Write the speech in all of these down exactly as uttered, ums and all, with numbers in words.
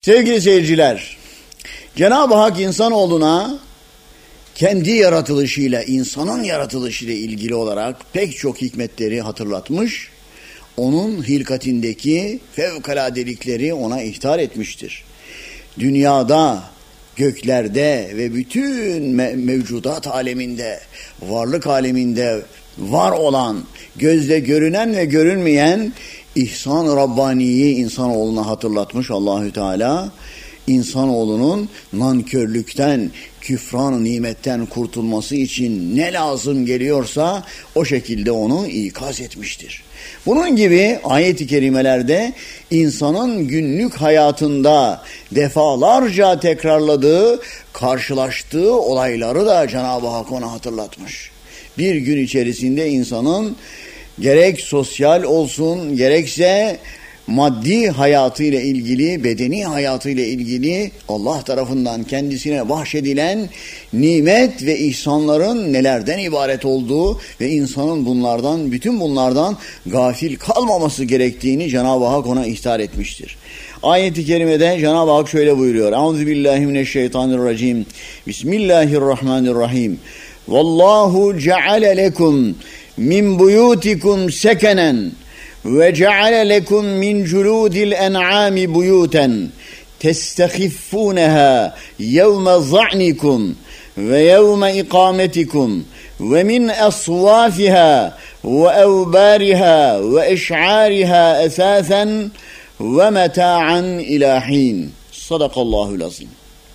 Sevgili seyirciler, Cenab-ı Hak insanoğluna kendi yaratılışıyla, insanın yaratılışıyla ilgili olarak pek çok hikmetleri hatırlatmış, onun hilkatindeki fevkaladelikleri ona ihtar etmiştir. Dünyada, göklerde ve bütün me- mevcudat aleminde, varlık aleminde var olan, gözle görünen ve görünmeyen İhsan-ı Rabbani'yi insanoğluna hatırlatmış Allahü Teala. İnsanoğlunun nankörlükten, küfran nimetten kurtulması için ne lazım geliyorsa o şekilde onu ikaz etmiştir. Bunun gibi ayet-i kerimelerde insanın günlük hayatında defalarca tekrarladığı, karşılaştığı olayları da Cenab-ı Hak ona hatırlatmış. Bir gün içerisinde insanın gerek sosyal olsun, gerekse maddi hayatıyla ilgili, bedeni hayatıyla ilgili Allah tarafından kendisine bahşedilen nimet ve ihsanların nelerden ibaret olduğu ve insanın bunlardan, bütün bunlardan gafil kalmaması gerektiğini Cenab-ı Hak ona ihtar etmiştir. Ayet-i kerimede Cenab-ı Hak şöyle buyuruyor. Euzubillahimineşşeytanirracim. Bismillahirrahmanirrahim. Vallahu ceale lekum min buyutikum sekenen ve ceale lekum min culudil en'ami buyuten testehiffuneha yevme za'nikum ve yevme ikametikum ve min aswafiha ve evbariha ve eş'ariha esasen ve meta'an ilahin. Sadakallahul azim.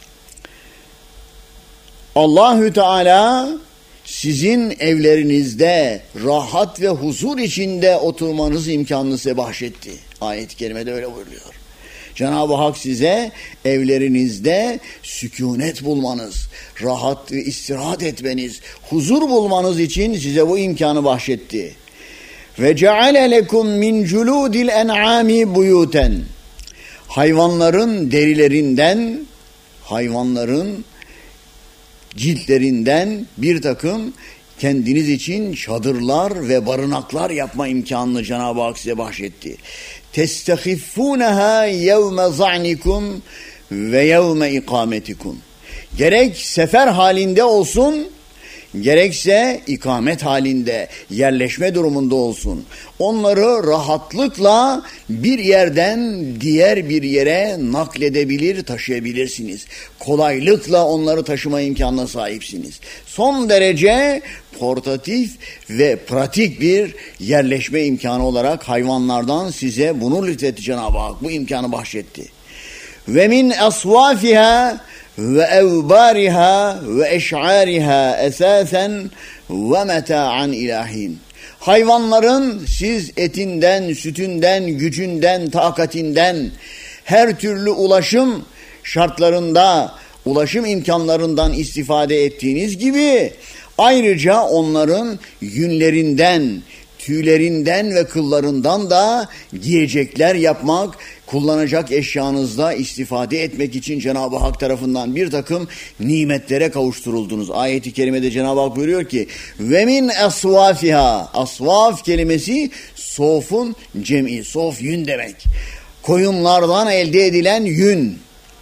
Allahü Teala sizin evlerinizde rahat ve huzur içinde oturmanız imkanını size bahşetti. Ayet-i kerimede öyle buyuruyor. Cenab-ı Hak size evlerinizde sükunet bulmanız, rahat ve istirahat etmeniz, huzur bulmanız için size bu imkanı bahşetti. Ve ceale lekum min culudil en'ami buyuten. Hayvanların derilerinden, hayvanların ciltlerinden bir takım kendiniz için çadırlar ve barınaklar yapma imkanını Cenab-ı Hak size bahşetti. Testehiffuneha yevme za'nikum ve yevme ikametikum. Gerek sefer halinde olsun, gerekse ikamet halinde, yerleşme durumunda olsun. Onları rahatlıkla bir yerden diğer bir yere nakledebilir, taşıyabilirsiniz. Kolaylıkla onları taşıma imkanına sahipsiniz. Son derece portatif ve pratik bir yerleşme imkanı olarak hayvanlardan size bunu lütfetti Cenab-ı Hak. Bu imkanı bahşetti. Ve min aswafiha ve evbariha ve eş'ariha esasen ve meta'an ilahin. Hayvanların siz etinden, sütünden, gücünden, takatinden, her türlü ulaşım şartlarında, ulaşım imkanlarından istifade ettiğiniz gibi ayrıca onların yünlerinden, tüylerinden ve kıllarından da giyecekler yapmak, kullanacak eşyanızda istifade etmek için Cenab-ı Hak tarafından bir takım nimetlere kavuşturuldunuz. Ayet-i kerimede Cenab-ı Hak buyuruyor ki ve min aswafiha. Asvaf kelimesi sofun cem'i, sof yün demek. Koyunlardan elde edilen yün.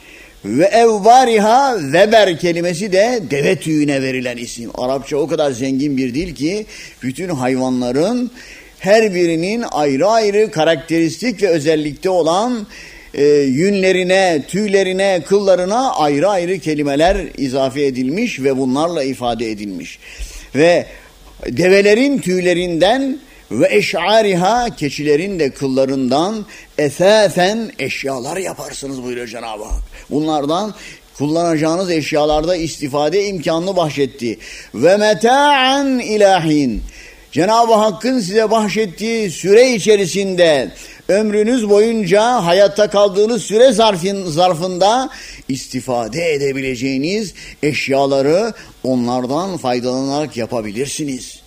Ve evbariha, veber kelimesi de deve tüyüne verilen isim. Arapça o kadar zengin bir dil ki bütün hayvanların her birinin ayrı ayrı karakteristik ve özellikte olan e, yünlerine, tüylerine, kıllarına ayrı ayrı kelimeler izafe edilmiş ve bunlarla ifade edilmiş. Ve develerin tüylerinden ve eş'ariha, keçilerin de kıllarından esasen eşyalar yaparsınız buyuruyor Cenab-ı Hak. Bunlardan kullanacağınız eşyalarda istifade imkanını bahşetti. Ve meta'an ilahin. Cenab-ı Hakk'ın size bahşettiği süre içerisinde ömrünüz boyunca hayatta kaldığınız süre zarfın, zarfında istifade edebileceğiniz eşyaları onlardan faydalanarak yapabilirsiniz.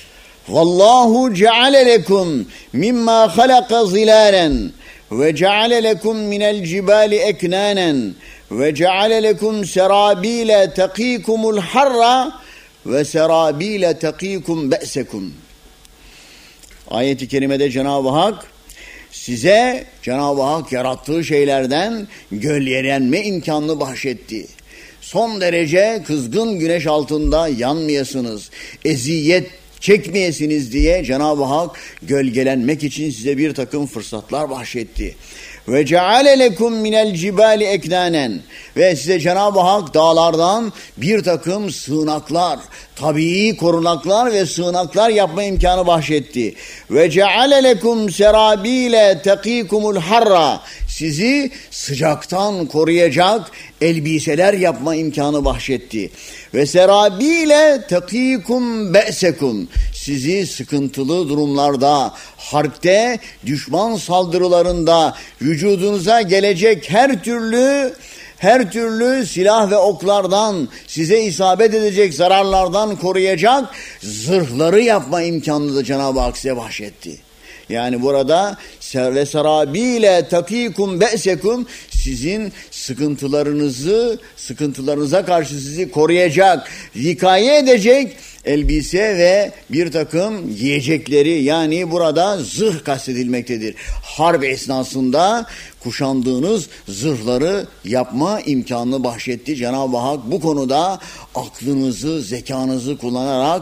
Vallahu ceale lekum mimma halaka zilalen ve ceale lekum minel cibali eknanen ve ceale lekum serabile taqikumul harra ve serabile taqikum be'sekum. Ayet-i kerimede Cenab-ı Hak size Cenab-ı Hak yarattığı şeylerden gölgelenme imkanını bahşetti. Son derece kızgın güneş altında yanmayasınız, eziyet çekmeyesiniz diye Cenab-ı Hak gölgelenmek için size bir takım fırsatlar bahşetti. Ve ceale lekum minel cibali eknanen, ve size Cenab-ı Hak dağlardan bir takım sığınaklar, tabii korunaklar ve sığınaklar yapma imkanı bahşetti. Ve ceale lekum serabile taqikumul harra, sizi sıcaktan koruyacak elbiseler yapma imkanı bahşetti. Ve serabile taqikum be'sekum, sizi sıkıntılı durumlarda, harpte, düşman saldırılarında, vücudunuza gelecek her türlü her türlü silah ve oklardan, size isabet edecek zararlardan koruyacak zırhları yapma imkanını da Cenab-ı Hak size bahşetti. Yani burada ve sarabile takikum be'sekum, sizin sıkıntılarınızı, sıkıntılarınıza karşı sizi koruyacak, vikaye edecek elbise ve bir takım yiyecekleri, yani burada zırh kastedilmektedir. Harp esnasında kuşandığınız zırhları yapma imkanını bahşetti. Cenab-ı Hak bu konuda aklınızı, zekanızı kullanarak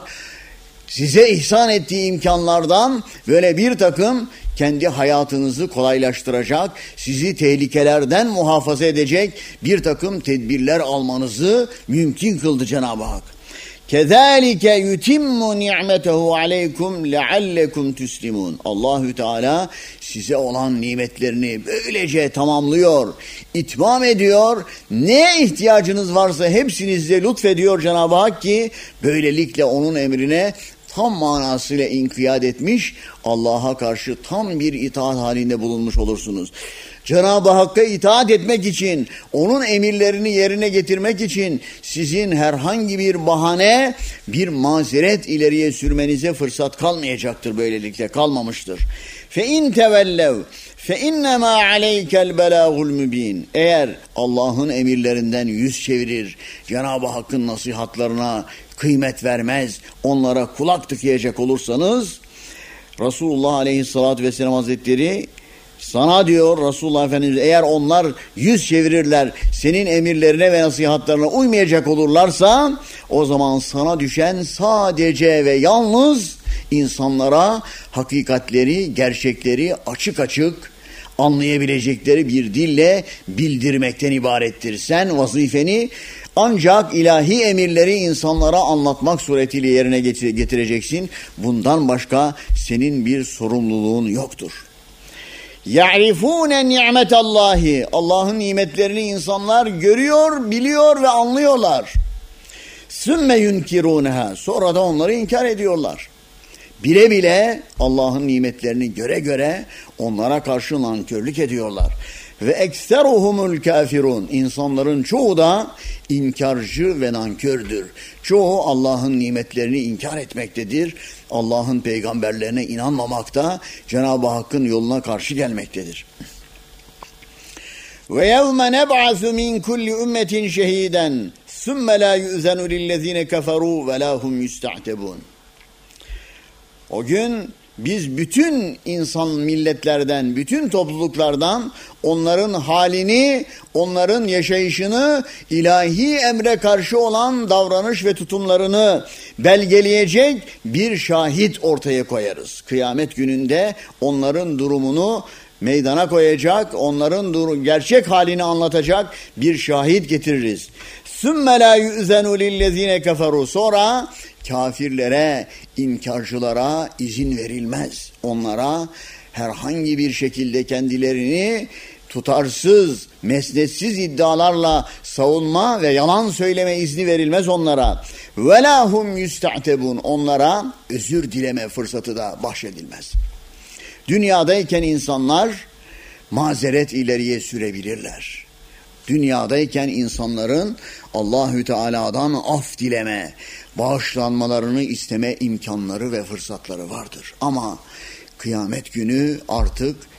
size ihsan ettiği imkanlardan böyle bir takım kendi hayatınızı kolaylaştıracak, sizi tehlikelerden muhafaza edecek bir takım tedbirler almanızı mümkün kıldı Cenab-ı Hak. Kezalike yutimmu ni'metehu aleykum leallekum tuslimun. Allahü Teala size olan nimetlerini böylece tamamlıyor, itmam ediyor. Neye ihtiyacınız varsa hepsini size lütfediyor Cenab-ı Hak ki böylelikle onun emrine tam manasıyla inkiyat etmiş, Allah'a karşı tam bir itaat halinde bulunmuş olursunuz. Cenab-ı Hakk'a itaat etmek için, onun emirlerini yerine getirmek için sizin herhangi bir bahane, bir mazeret ileriye sürmenize fırsat kalmayacaktır, böylelikle kalmamıştır. Fe in tevellev fe innema aleykel belagul mübin. Eğer Allah'ın emirlerinden yüz çevirir, Cenab-ı Hakk'ın nasihatlarına kıymet vermez, onlara kulak tıkayacak olursanız, Resulullah Aleyhisselatü Vesselam Hazretleri sana diyor, Resulullah Efendimiz, eğer onlar yüz çevirirler, senin emirlerine ve nasihatlarına uymayacak olurlarsa, o zaman sana düşen sadece ve yalnız insanlara hakikatleri, gerçekleri açık açık anlayabilecekleri bir dille bildirmekten ibarettir. Sen vazifeni ancak ilahi emirleri insanlara anlatmak suretiyle yerine getireceksin. Bundan başka senin bir sorumluluğun yoktur. يَعْرِفُونَ نِعْمَةَ اللّٰهِ, Allah'ın nimetlerini insanlar görüyor, biliyor ve anlıyorlar. ثُمَّ يُنْكِرُونَهَا, sonra da onları inkar ediyorlar. Bile bile Allah'ın nimetlerini göre göre onlara karşı nankörlük ediyorlar. Ve ekseruhumul kafirun, insanların çoğu da inkarcı ve nankördür. Çoğu Allah'ın nimetlerini inkar etmektedir. Allah'ın peygamberlerine inanmamakta, Cenab-ı Hakk'ın yoluna karşı gelmektedir. Ve yevme neb'asu min kulli ümmetin şehiden sümme la yu'zenu lillezine keferu ve la hum yusta'tebun. O gün biz bütün insan milletlerden, bütün topluluklardan onların halini, onların yaşayışını, ilahi emre karşı olan davranış ve tutumlarını belgeleyecek bir şahit ortaya koyarız. Kıyamet gününde onların durumunu meydana koyacak, onların durum, gerçek halini anlatacak bir şahit getiririz. ثُمَّ لَا يُؤْذَنُ لِلَّذ۪ينَ كَفَرُوا, sonra kafirlere, inkarcılara izin verilmez. Onlara herhangi bir şekilde kendilerini tutarsız, mesnetsiz iddialarla savunma ve yalan söyleme izni verilmez onlara. وَلَا هُمْ يُسْتَعْتَبُونَ, onlara özür dileme fırsatı da bahşedilmez. Dünyadayken insanlar mazeret ileriye sürebilirler. Dünyadayken insanların Allahü Teala'dan af dileme, bağışlanmalarını isteme imkanları ve fırsatları vardır. Ama kıyamet günü artık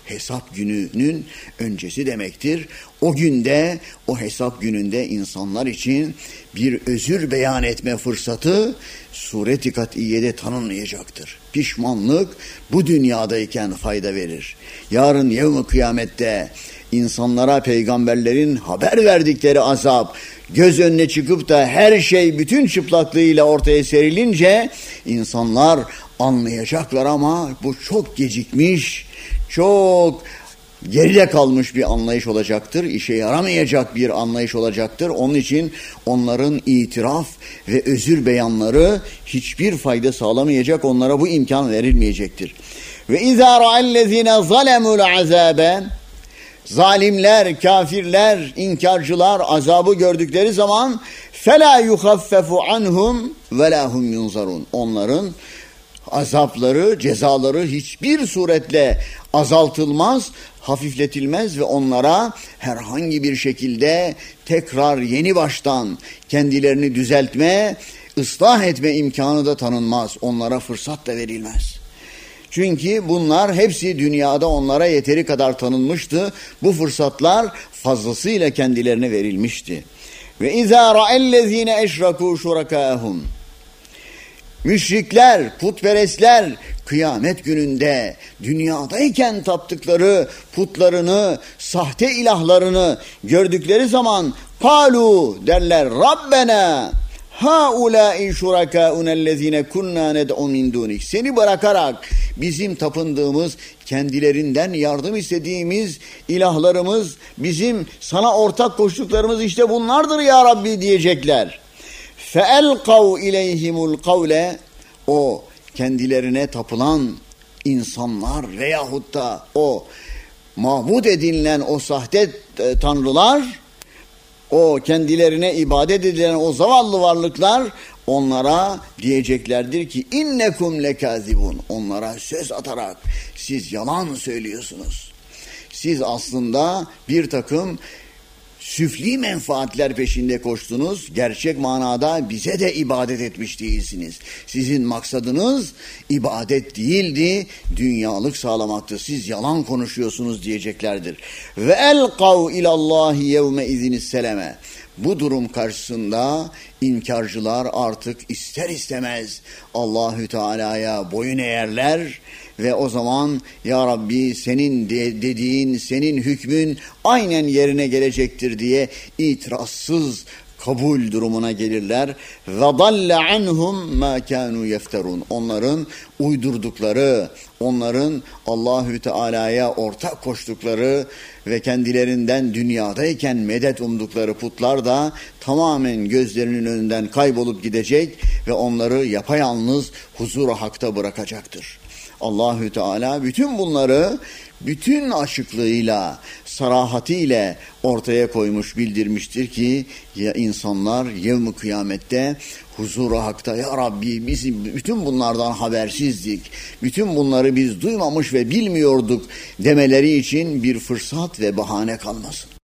hesap gününün öncesi demektir. O günde, o hesap gününde insanlar için bir özür beyan etme fırsatı suret-i kat'iyede tanınmayacaktır. Pişmanlık bu dünyadayken fayda verir. Yarın yevm-i kıyamette insanlara peygamberlerin haber verdikleri azap göz önüne çıkıp da her şey bütün çıplaklığıyla ortaya serilince insanlar anlayacaklar ama bu çok gecikmiş, çok geride kalmış bir anlayış olacaktır. İşe yaramayacak bir anlayış olacaktır. Onun için onların itiraf ve özür beyanları hiçbir fayda sağlamayacak. Onlara bu imkan verilmeyecektir. Ve izâ ra'ellezîne zalemul azâbe, zalimler, kafirler, inkarcılar azabı gördükleri zaman فَلَا يُخَفَّفُ عَنْهُمْ وَلَا هُمْ يُنْزَرُونَ. Onların azapları, cezaları hiçbir suretle azaltılmaz, hafifletilmez ve onlara herhangi bir şekilde tekrar yeni baştan kendilerini düzeltme, ıslah etme imkanı da tanınmaz. Onlara fırsat da verilmez. Çünkü bunlar hepsi dünyada onlara yeteri kadar tanınmıştı. Bu fırsatlar fazlasıyla kendilerine verilmişti. Ve izâ ra'ellezîne eşrakû şurakâhum. Müşrikler, putperestler kıyamet gününde dünyadayken taptıkları putlarını, sahte ilahlarını gördükleri zaman kalu derler Rabbena haulâi şurakâunellezîne kunnâ ned'u min dûnik. Seni bırakarak bizim tapındığımız, kendilerinden yardım istediğimiz ilahlarımız, bizim sana ortak koştuklarımız işte bunlardır ya Rabbi diyecekler. فَاَلْقَوْ اِلَيْهِمُ الْقَوْلَ. O kendilerine tapılan insanlar veyahut da o mabud edinilen o sahte tanrılar, o kendilerine ibadet edilen o zavallı varlıklar onlara diyeceklerdir ki innekum lekazibun. Onlara söz atarak siz yalan söylüyorsunuz. Siz aslında bir takım süfli menfaatler peşinde koştunuz. Gerçek manada bize de ibadet etmiş değilsiniz. Sizin maksadınız ibadet değildi, dünyalık sağlamaktı. Siz yalan konuşuyorsunuz diyeceklerdir. Ve elqav ilallahi yevme iziniz seleme. Bu durum karşısında inkarcılar artık ister istemez Allahü Teala'ya boyun eğerler ve o zaman ya Rabbi senin de dediğin, senin hükmün aynen yerine gelecektir diye itirazsız kabul durumuna gelirler. Ve dalle anhum ma kanu yefterun. Onların uydurdukları, onların Allahü Teala'ya ortak koştukları ve kendilerinden dünyadayken medet umdukları putlar da tamamen gözlerinin önünden kaybolup gidecek ve onları yapayalnız huzur-u hakta bırakacaktır. Allahü Teala bütün bunları bütün açıklığıyla, sarahatiyle ortaya koymuş, bildirmiştir ki ya insanlar yevm-i kıyamette huzur-u hakta ya Rabbi biz bütün bunlardan habersizdik, bütün bunları biz duymamış ve bilmiyorduk demeleri için bir fırsat ve bahane kalmasın.